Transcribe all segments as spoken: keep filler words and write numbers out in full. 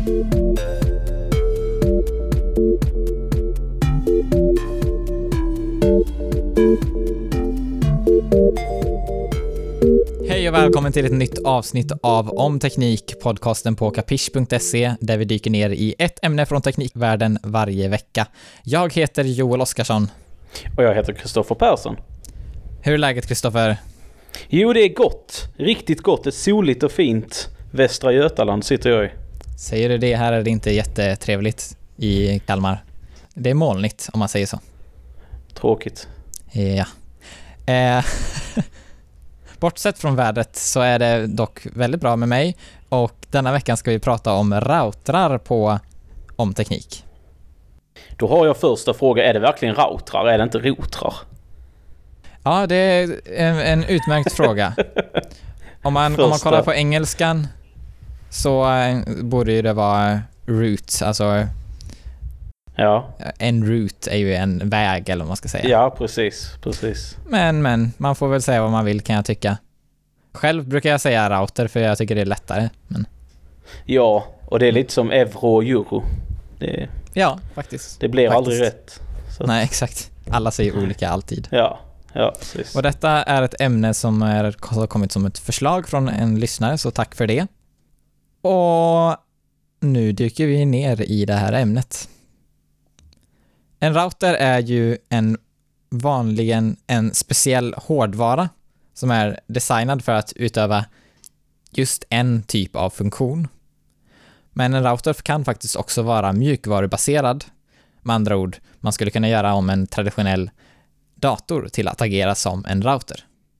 Hej och välkommen till ett nytt avsnitt av Om Teknik, podcasten på kapisch punkt se, där vi dyker ner i ett ämne från teknikvärlden varje vecka. Jag heter Joel Oskarsson. Och jag heter Kristoffer Persson. Hur är läget, Kristoffer? Jo, det är gott. Riktigt gott. Det är soligt och fint. Västra Götaland sitter jag i. Säger du det? Här är det inte jättetrevligt i Kalmar. Det är molnigt, om man säger så. Tråkigt. Ja. Eh, bortsett från vädret så är det dock väldigt bra med mig. Och denna veckan ska vi prata om routrar på Om Teknik. Då har jag första fråga. Är det verkligen routrar? Är det inte routrar? Ja, det är en, en utmärkt fråga. Om man, om man kollar på engelskan så äh, borde det vara route. Alltså, ja. En route är ju en väg, eller vad man ska säga. Ja, precis. precis. Men, men, man får väl säga vad man vill, kan jag tycka. Själv brukar jag säga router för jag tycker det är lättare. Men... Ja, och det är lite som euro och euro. Det... Ja, faktiskt. Det blir faktiskt. aldrig rätt. Så. Nej, exakt. Alla säger olika alltid. Ja, ja, precis. Och detta är ett ämne som är, har kommit som ett förslag från en lyssnare, så tack för det. Och nu dyker vi ner i det här ämnet. En router är ju en vanligen en speciell hårdvara som är designad för att utöva just en typ av funktion. Men en router kan faktiskt också vara mjukvarubaserad. Med andra ord, man skulle kunna göra om en traditionell dator till att agera som en router.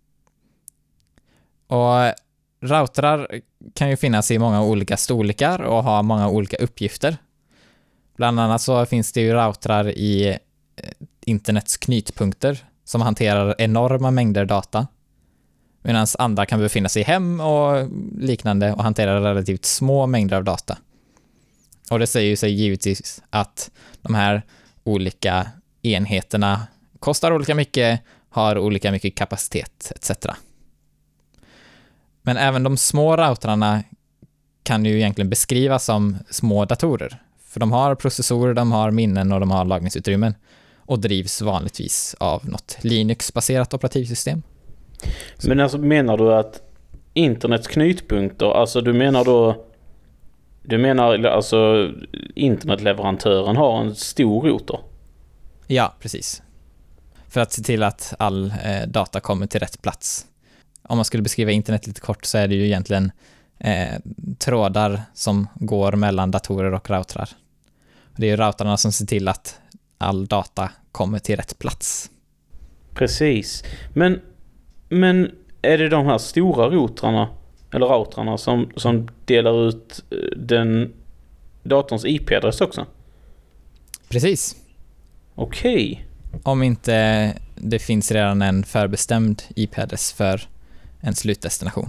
Och routrar kan ju finnas i många olika storlekar och ha många olika uppgifter. Bland annat så finns det ju routrar i internets knutpunkter som hanterar enorma mängder data. Medan andra kan befinna sig i hem och liknande och hantera relativt små mängder av data. Och det säger ju sig givetvis att de här olika enheterna kostar olika mycket, har olika mycket kapacitet et cetera. Men även de små routrarna kan ju egentligen beskrivas som små datorer. För de har processorer, de har minnen och de har lagringsutrymmen. Och drivs vanligtvis av något Linux-baserat operativsystem. Men alltså menar du att internets knutpunkter, alltså du menar då du menar alltså internetleverantören har en stor router? Ja, precis. För att se till att all eh, data kommer till rätt plats. Om man skulle beskriva internet lite kort så är det ju egentligen eh, trådar som går mellan datorer och routrar. Det är ju routrarna som ser till att all data kommer till rätt plats. Precis. Men, men är det de här stora routrarna eller routrarna som, som delar ut den datorns I P-adress också? Precis. Okej. Om inte det finns redan en förbestämd I P-adress för en slutdestination.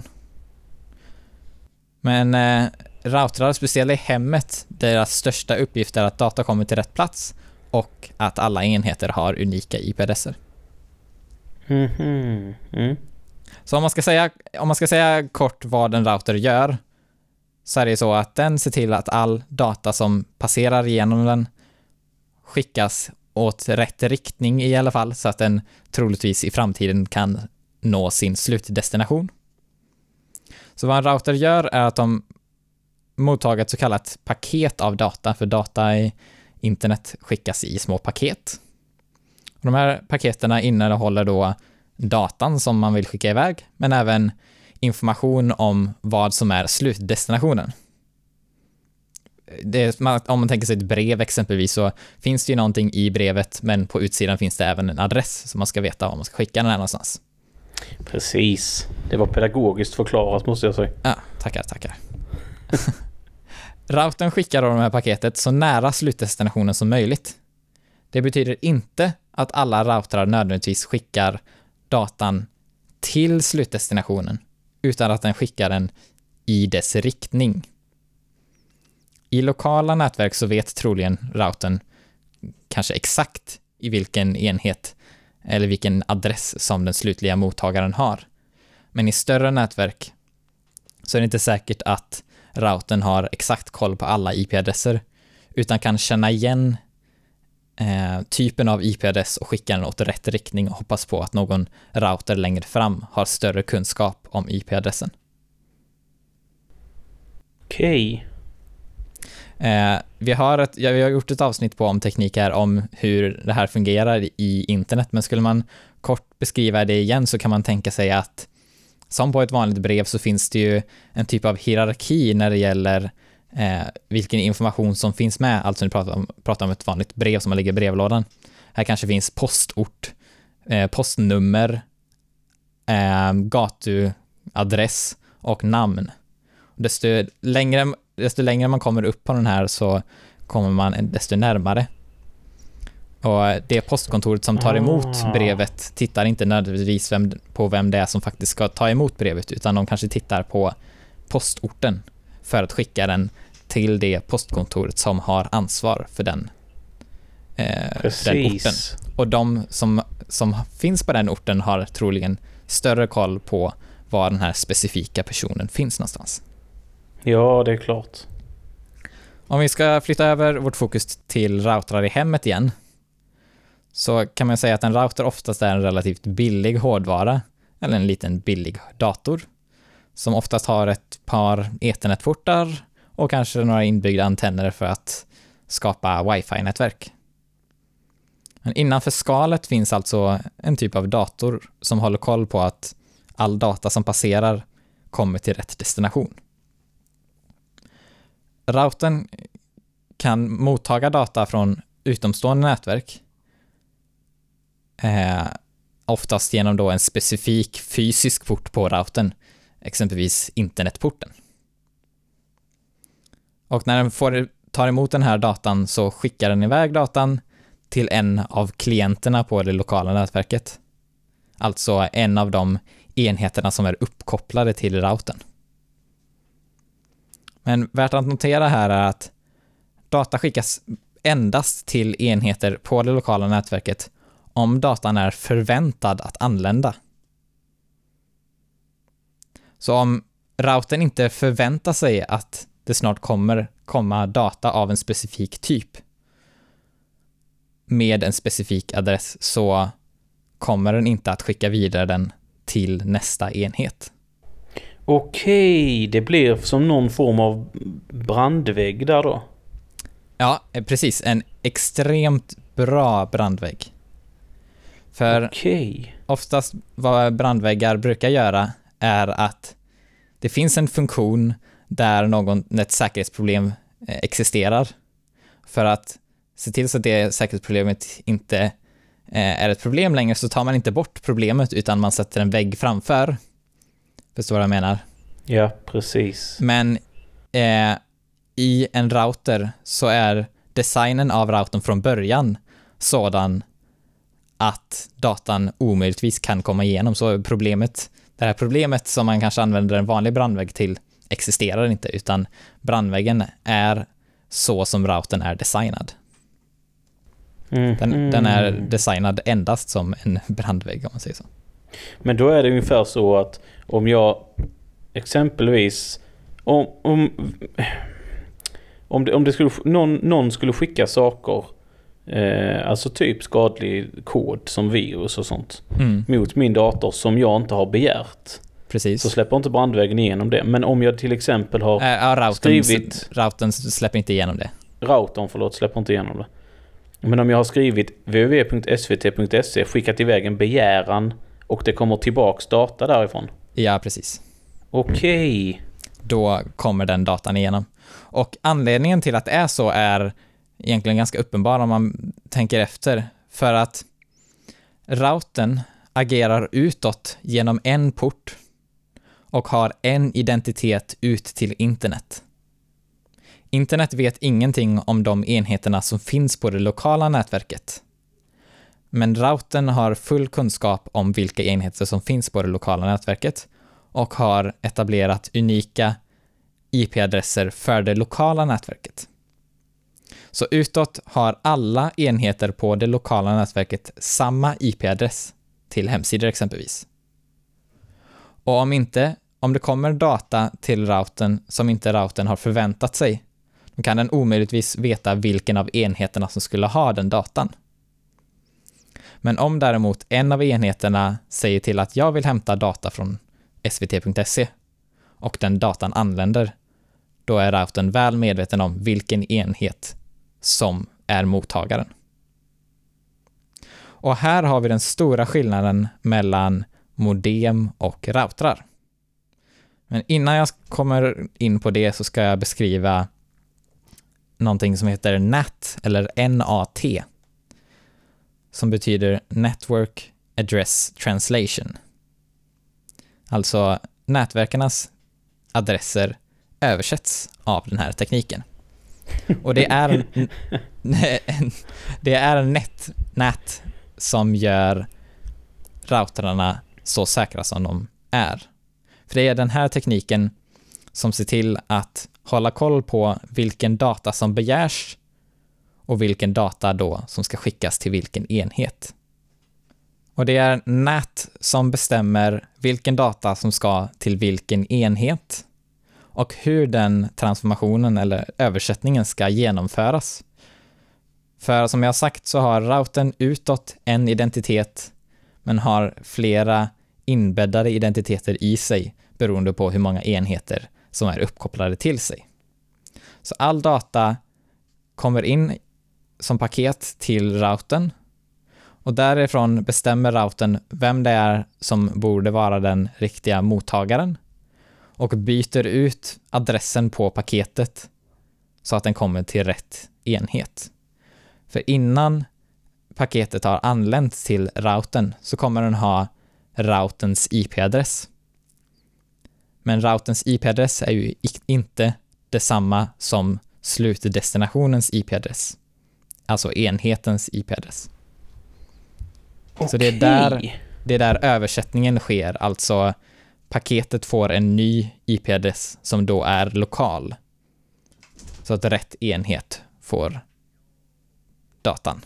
Men eh, routrar, speciellt i hemmet, deras största uppgift är att data kommer till rätt plats och att alla enheter har unika I P-adresser. Mm-hmm. Mm. Så om man ska säga, om man ska säga kort vad en router gör, så är det så att den ser till att all data som passerar genom den skickas åt rätt riktning i alla fall, så att den troligtvis i framtiden kan nå sin slutdestination. Så vad en router gör är att de mottar ett så kallat paket av data, för data i internet skickas i små paket. Och de här paketerna innehåller då datan som man vill skicka iväg, men även information om vad som är slutdestinationen. Det är, om man tänker sig ett brev exempelvis, så finns det ju någonting i brevet, men på utsidan finns det även en adress som man ska veta om man ska skicka den här någonstans. Precis. Det var pedagogiskt förklarat, måste jag säga. Ja, tackar, tackar. Routern skickar då de här paketet så nära slutdestinationen som möjligt. Det betyder inte att alla routrar nödvändigtvis skickar datan till slutdestinationen, utan att den skickar den i dess riktning. I lokala nätverk så vet troligen routern kanske exakt i vilken enhet eller vilken adress som den slutliga mottagaren har. Men i större nätverk så är det inte säkert att routern har exakt koll på alla I P-adresser, utan kan känna igen eh, typen av I P-adress och skicka den åt rätt riktning och hoppas på att någon router längre fram har större kunskap om I P-adressen. Okej. Eh, vi, har ett, ja, vi har gjort ett avsnitt på om teknik här om hur det här fungerar i internet, men skulle man kort beskriva det igen så kan man tänka sig att som på ett vanligt brev så finns det ju en typ av hierarki när det gäller eh, vilken information som finns med. Alltså nu pratar om, pratar om ett vanligt brev som ligger i brevlådan. Här kanske finns postort, eh, postnummer, eh, gatuadress och namn. Desto längre, desto längre man kommer upp på den här så kommer man desto närmare. Och det postkontoret som tar emot Ah. brevet tittar inte nödvändigtvis vem, på vem det är som faktiskt ska ta emot brevet, utan de kanske tittar på postorten för att skicka den till det postkontoret som har ansvar för den, eh, den orten. Och de som, som finns på den orten har troligen större koll på var den här specifika personen finns någonstans. Ja, det är klart. Om vi ska flytta över vårt fokus till routrar i hemmet igen, så kan man säga att en router oftast är en relativt billig hårdvara eller en liten billig dator som oftast har ett par Ethernet-portar och kanske några inbyggda antenner för att skapa wifi-nätverk. Men innanför skalet finns alltså en typ av dator som håller koll på att all data som passerar kommer till rätt destination. Routern kan mottaga data från utomstående nätverk, eh, oftast genom då en specifik fysisk port på routern, exempelvis internetporten. Och när den får, tar emot den här datan så skickar den iväg datan till en av klienterna på det lokala nätverket. Alltså en av de enheterna som är uppkopplade till routern. Men värt att notera här är att data skickas endast till enheter på det lokala nätverket om datan är förväntad att anlända. Så om routern inte förväntar sig att det snart kommer komma data av en specifik typ med en specifik adress, så kommer den inte att skicka vidare den till nästa enhet. Okej, det blir som någon form av brandvägg där då. Ja, precis. En extremt bra brandvägg. För Okej. oftast vad brandväggar brukar göra är att det finns en funktion där någon, ett säkerhetsproblem existerar. För att se till så att det säkerhetsproblemet inte är ett problem längre, så tar man inte bort problemet utan man sätter en vägg framför. Förstår vad jag menar? Ja, precis. Men eh, i en router så är designen av routern från början sådan att datan omöjligtvis kan komma igenom. Så problemet, det här problemet som man kanske använder en vanlig brandvägg till existerar inte, utan brandväggen är så som routern är designad. Mm. Den, mm. den är designad endast som en brandvägg, om man säger så. Men då är det ungefär så att om jag exempelvis om om om det, om det skulle någon, någon skulle skicka saker eh, alltså typ skadlig kod som virus och sånt Mm. mot min dator som jag inte har begärt. Precis. Så släpper inte brandväggen igenom det. Men om jag till exempel har äh, ja, routern, skrivit routern släpper inte igenom det. routern, förlåt, släpper inte igenom det. Men om jag har skrivit w w w punkt s v t punkt s e, skickat iväg en begäran och det kommer tillbaks data därifrån. Ja, precis. Okej. Okay. Då kommer den datan igenom. Och anledningen till att det är så är egentligen ganska uppenbar om man tänker efter. För att routern agerar utåt genom en port och har en identitet ut till internet. Internet vet ingenting om de enheterna som finns på det lokala nätverket. Men routern har full kunskap om vilka enheter som finns på det lokala nätverket och har etablerat unika I P-adresser för det lokala nätverket. Så utåt har alla enheter på det lokala nätverket samma I P-adress till hemsidor exempelvis. Och om inte om det kommer data till routern som inte routern har förväntat sig, då kan den omöjligtvis veta vilken av enheterna som skulle ha den datan. Men om däremot en av enheterna säger till att jag vill hämta data från S V T punkt se och den datan anländer, då är routern väl medveten om vilken enhet som är mottagaren. Och här har vi den stora skillnaden mellan modem och routrar. Men innan jag kommer in på det så ska jag beskriva någonting som heter N A T eller N A T, som betyder Network Address Translation. Alltså nätverkarnas adresser översätts av den här tekniken. Och det är en, det är en nät, nät som gör routrarna så säkra som de är. För det är den här tekniken som ser till att hålla koll på vilken data som begärs och vilken data då som ska skickas till vilken enhet. Och det är N A T som bestämmer vilken data som ska till vilken enhet och hur den transformationen eller översättningen ska genomföras. För som jag sagt så har routern utåt en identitet men har flera inbäddade identiteter i sig beroende på hur många enheter som är uppkopplade till sig. Så all data kommer in som paket till routern och därifrån bestämmer routern vem det är som borde vara den riktiga mottagaren och byter ut adressen på paketet så att den kommer till rätt enhet. För innan paketet har anlänt till routern så kommer den ha routerns I P-adress. Men routerns I P-adress är ju inte detsamma som slutdestinationens I P-adress. Alltså enhetens I P-adress. Okay. Så det är, där, det är där översättningen sker. Alltså paketet får en ny I P-adress som då är lokal. Så att rätt enhet får datan.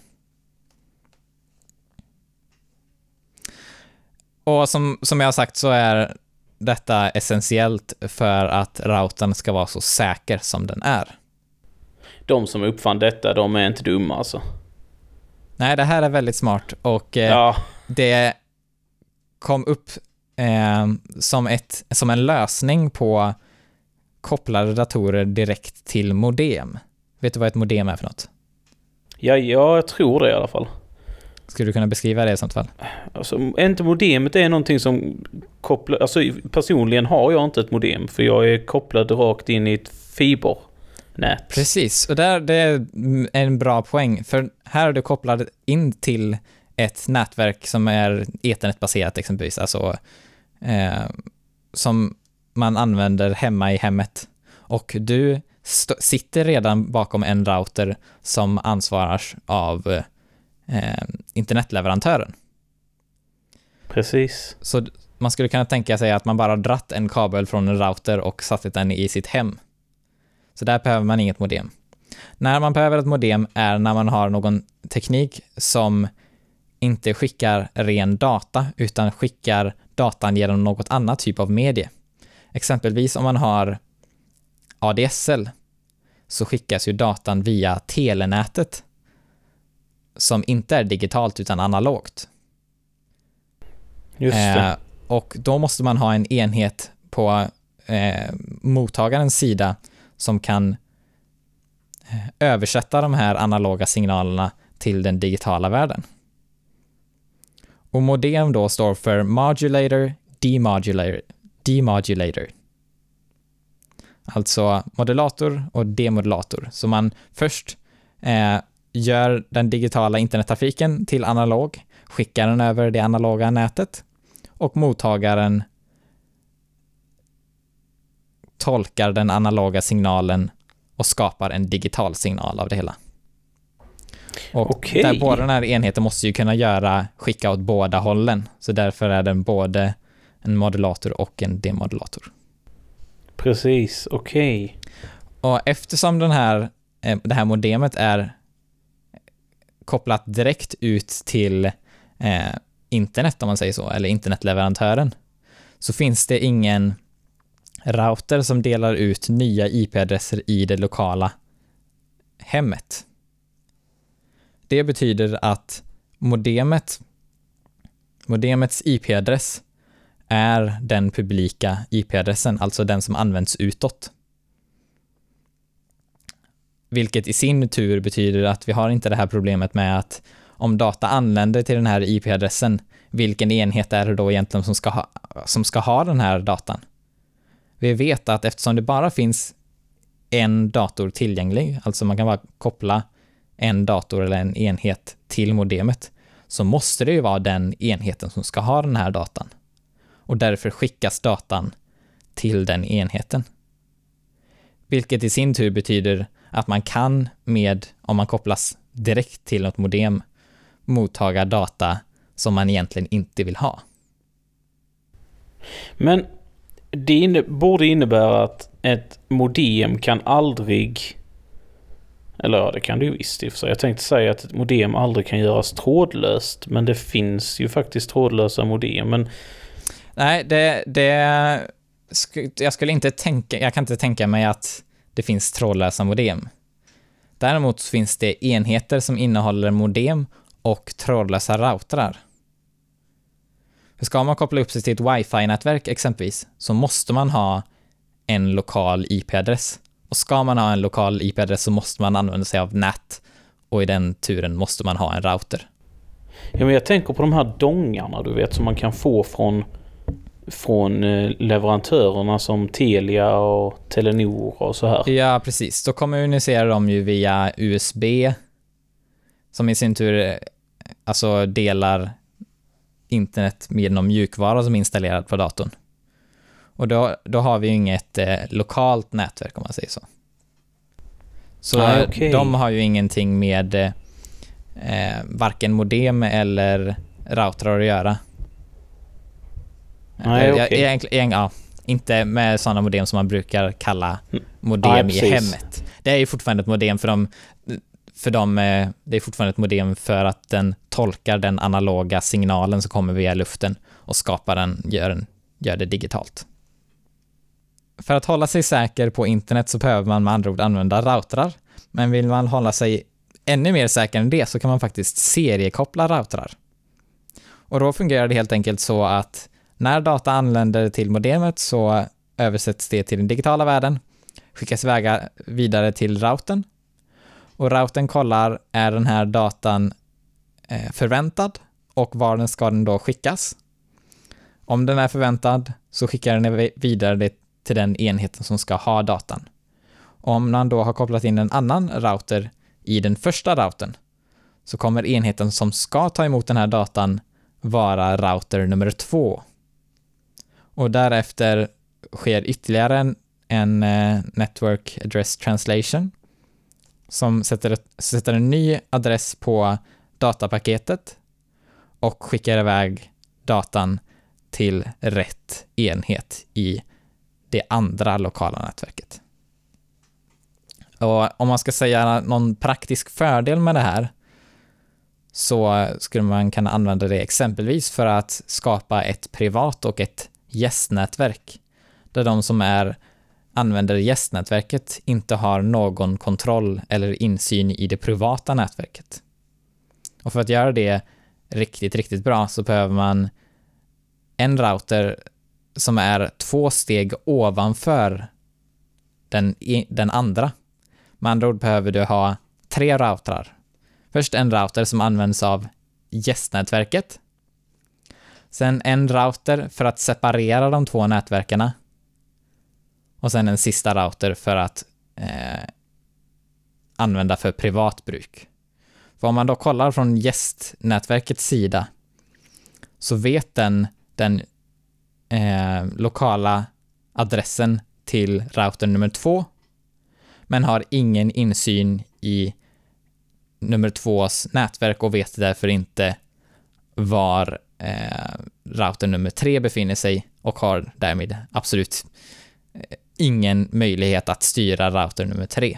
Och som, som jag har sagt så är detta essentiellt för att routern ska vara så säker som den är. De som uppfann detta, de är inte dumma alltså. Nej, det här är väldigt smart och eh, ja. Det kom upp eh, som, ett, som en lösning på kopplade datorer direkt till modem. Vet du vad ett modem är för något? Ja, jag tror det i alla fall. Skulle du kunna beskriva det i sånt fall? Alltså, inte modemet är någonting som kopplar... Alltså, personligen har jag inte ett modem för jag är kopplad rakt in i ett fibernät. Precis, och där, det är en bra poäng. För här är du kopplad in till ett nätverk som är Ethernet-baserat exempelvis. Alltså eh, som man använder hemma i hemmet. Och du st- sitter redan bakom en router som ansvaras av eh, internetleverantören. Precis. Så man skulle kunna tänka sig att man bara dratt en kabel från en router och satt den i sitt hem. Så där behöver man inget modem. När man behöver ett modem är när man har någon teknik som inte skickar ren data utan skickar datan genom något annat typ av medie. Exempelvis om man har A D S L så skickas ju datan via telenätet som inte är digitalt utan analogt. Just det. Eh, och då måste man ha en enhet på eh, mottagarens sida som kan översätta de här analoga signalerna till den digitala världen. Och modem då står för modulator, demodulator, demodulator. Alltså modulator och demodulator. Så man först eh, gör den digitala internettrafiken till analog, skickar den över det analoga nätet och mottagaren tolkar den analoga signalen och skapar en digital signal av det hela. Och okay. Där båda den här enheten måste ju kunna göra skicka åt båda hållen. Så därför är den både en modulator och en demodulator. Precis, okej. Okay. Och eftersom den här, det här modemet är kopplat direkt ut till eh, internet om man säger så, eller internetleverantören, så finns det ingen router som delar ut nya I P-adresser i det lokala hemmet. Det betyder att modemet, modemets I P-adress är den publika I P-adressen, alltså den som används utåt. Vilket i sin tur betyder att vi har inte det här problemet med att om data anländer till den här I P-adressen, vilken enhet är det då egentligen som ska ha, som ska ha den här datan? Vi vet att eftersom det bara finns en dator tillgänglig, alltså man kan bara koppla en dator eller en enhet till modemet, så måste det ju vara den enheten som ska ha den här datan. Och därför skickas datan till den enheten. Vilket i sin tur betyder att man kan med, om man kopplas direkt till något modem, mottaga data som man egentligen inte vill ha. Men det inne, borde innebära att ett modem kan aldrig, eller ja, det kan det ju visst i och för sig. Jag tänkte säga att ett modem aldrig kan göras trådlöst, men det finns ju faktiskt trådlösa modem. Men nej, det, det jag skulle inte tänka, jag kan inte tänka mig att det finns trådlösa modem. Däremot finns det enheter som innehåller modem och trådlösa routrar. För ska man koppla upp sig till ett wifi-nätverk exempelvis, så måste man ha en lokal I P-adress. Och ska man ha en lokal I P-adress så måste man använda sig av nät. Och i den turen måste man ha en router. Ja, men jag tänker på de här dongarna, du vet, som man kan få från, från leverantörerna som Telia och Telenor och så här. Ja, precis. Då kommunicerar de ju via U S B, som i sin tur alltså delar internet med någon mjukvara som är installerad på datorn. Och då, då har vi ju inget eh, lokalt nätverk, om man säger så. Så ah, okay. De har ju ingenting med eh, varken modem eller routrar att göra. Nej, jag, okay. jag, jag, ja, inte med sådana modem som man brukar kalla modem ah, i hemmet. Det är ju fortfarande ett modem för dem, för dem, det är fortfarande ett modem för att den tolkar den analoga signalen som kommer via luften och skapar den, gör, den, gör det digitalt. För att hålla sig säker på internet så behöver man med andra ord använda routrar. Men vill man hålla sig ännu mer säker än det så kan man faktiskt seriekoppla routrar. Och då fungerar det helt enkelt så att när data anländer till modemet så översätts det till den digitala världen, skickas iväg vidare till routern. Och routern kollar, är den här datan eh, förväntad och var den ska den då skickas. Om den är förväntad så skickar den vidare det till den enheten som ska ha datan. Om man då har kopplat in en annan router i den första routern så kommer enheten som ska ta emot den här datan vara router nummer två. Och därefter sker ytterligare en, en uh, Network Address Translation som sätter, sätter en ny adress på datapaketet och skickar iväg datan till rätt enhet i det andra lokala nätverket. Och om man ska säga någon praktisk fördel med det här så skulle man kunna använda det exempelvis för att skapa ett privat och ett gästnätverk där de som är använder gästnätverket inte har någon kontroll eller insyn i det privata nätverket. Och för att göra det riktigt, riktigt bra så behöver man en router som är två steg ovanför den, den andra. Med andra ord behöver du ha tre routrar. Först en router som används av gästnätverket. Sen en router för att separera de två nätverkarna. Och sen en sista router för att eh, använda för privat bruk. För om man då kollar från gästnätverkets sida så vet den den eh, lokala adressen till router nummer två men har ingen insyn i nummer tvås nätverk och vet därför inte var eh, router nummer tre befinner sig och har därmed absolut eh, ingen möjlighet att styra router nummer tre.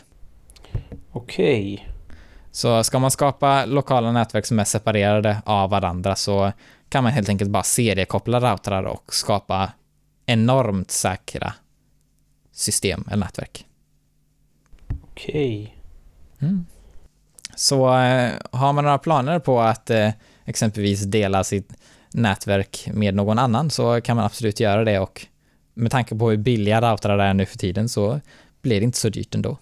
Okej. Okay. Så ska man skapa lokala nätverk som är separerade av varandra så kan man helt enkelt bara seriekoppla routrar och skapa enormt säkra system eller nätverk. Okej. Mm. Så eh, har man några planer på att eh, exempelvis dela sitt nätverk med någon annan så kan man absolut göra det, och med tanke på hur billiga routrar är nu för tiden så blir det inte så dyrt ändå.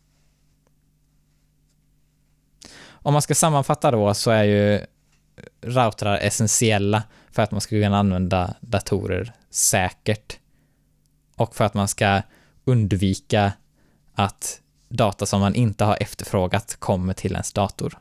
Om man ska sammanfatta då så är ju routrar essentiella för att man ska kunna använda datorer säkert och för att man ska undvika att data som man inte har efterfrågat kommer till ens dator.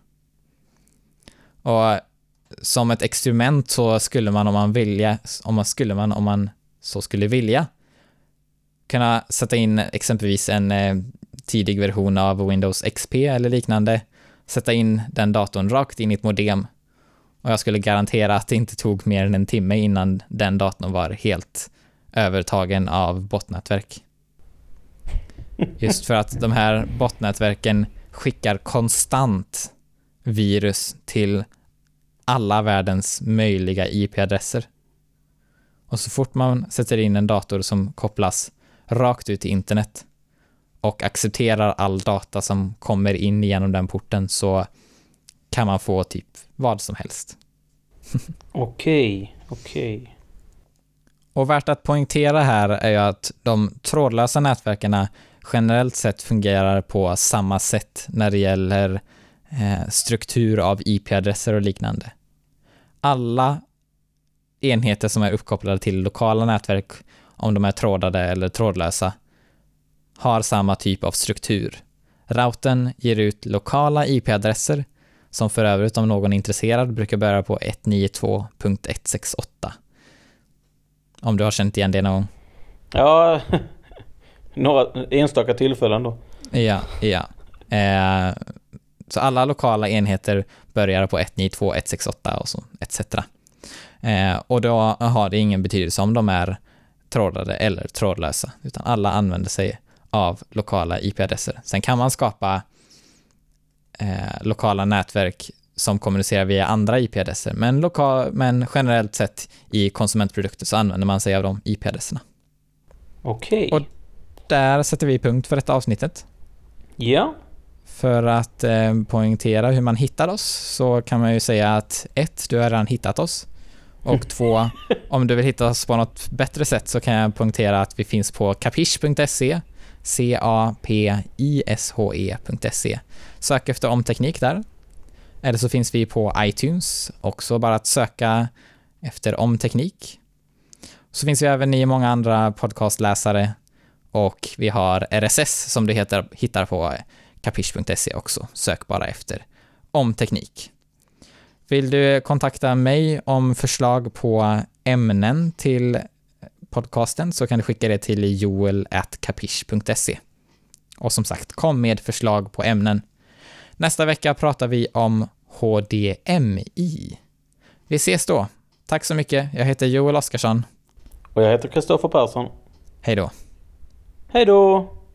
Och som ett experiment så skulle man om man vilja, om man skulle man om man så skulle vilja kunna sätta in exempelvis en eh, tidig version av Windows X P eller liknande, sätta in den datorn rakt in i ett modem, och jag skulle garantera att det inte tog mer än en timme innan den datorn var helt övertagen av botnätverk. Just för att de här botnätverken skickar konstant virus till alla världens möjliga I P-adresser. Och så fort man sätter in en dator som kopplas rakt ut till internet och accepterar all data som kommer in genom den porten, så kan man få typ vad som helst. Okej, okej. Och värt att poängtera här är ju att de trådlösa nätverken generellt sett fungerar på samma sätt när det gäller eh, struktur av I P-adresser och liknande. Alla enheter som är uppkopplade till lokala nätverk, om de är trådade eller trådlösa, har samma typ av struktur. Routern ger ut lokala I P-adresser som för övrigt, om någon är intresserad, brukar börja på ett nio två punkt ett sex åtta. Om du har känt igen det någon gång. Ja, några enstaka tillfällen då. Ja, ja. Eh, så alla lokala enheter börjar på ett nio två punkt ett sex åtta och så et cetera. Eh, och då har det ingen betydelse om de är trådade eller trådlösa, utan alla använder sig av lokala I P-adresser. Sen kan man skapa eh, lokala nätverk som kommunicerar via andra I P-adresser, men, loka- men generellt sett i konsumentprodukter så använder man sig av de I P-adresserna. Okej. Och där sätter vi punkt för detta avsnittet. Ja. För att eh, poängtera hur man hittar oss så kan man ju säga att ett, du har redan hittat oss. Och två, om du vill hitta oss på något bättre sätt så kan jag poängtera att vi finns på kapish punkt se, c a p i s h e punkt se. Sök efter Omteknik där. Eller så finns vi på iTunes, också bara att söka efter Omteknik. Så finns vi även i många andra podcastläsare, och vi har R S S som du heter, hittar på kapish punkt se också. Sök bara efter Omteknik. Vill du kontakta mig om förslag på ämnen till podcasten så kan du skicka det till joel at kapish punkt se. Och som sagt, kom med förslag på ämnen. Nästa vecka pratar vi om H D M I. Vi ses då. Tack så mycket. Jag heter Joel Oskarsson. Och jag heter Kristoffer Persson. Hej då. Hej då!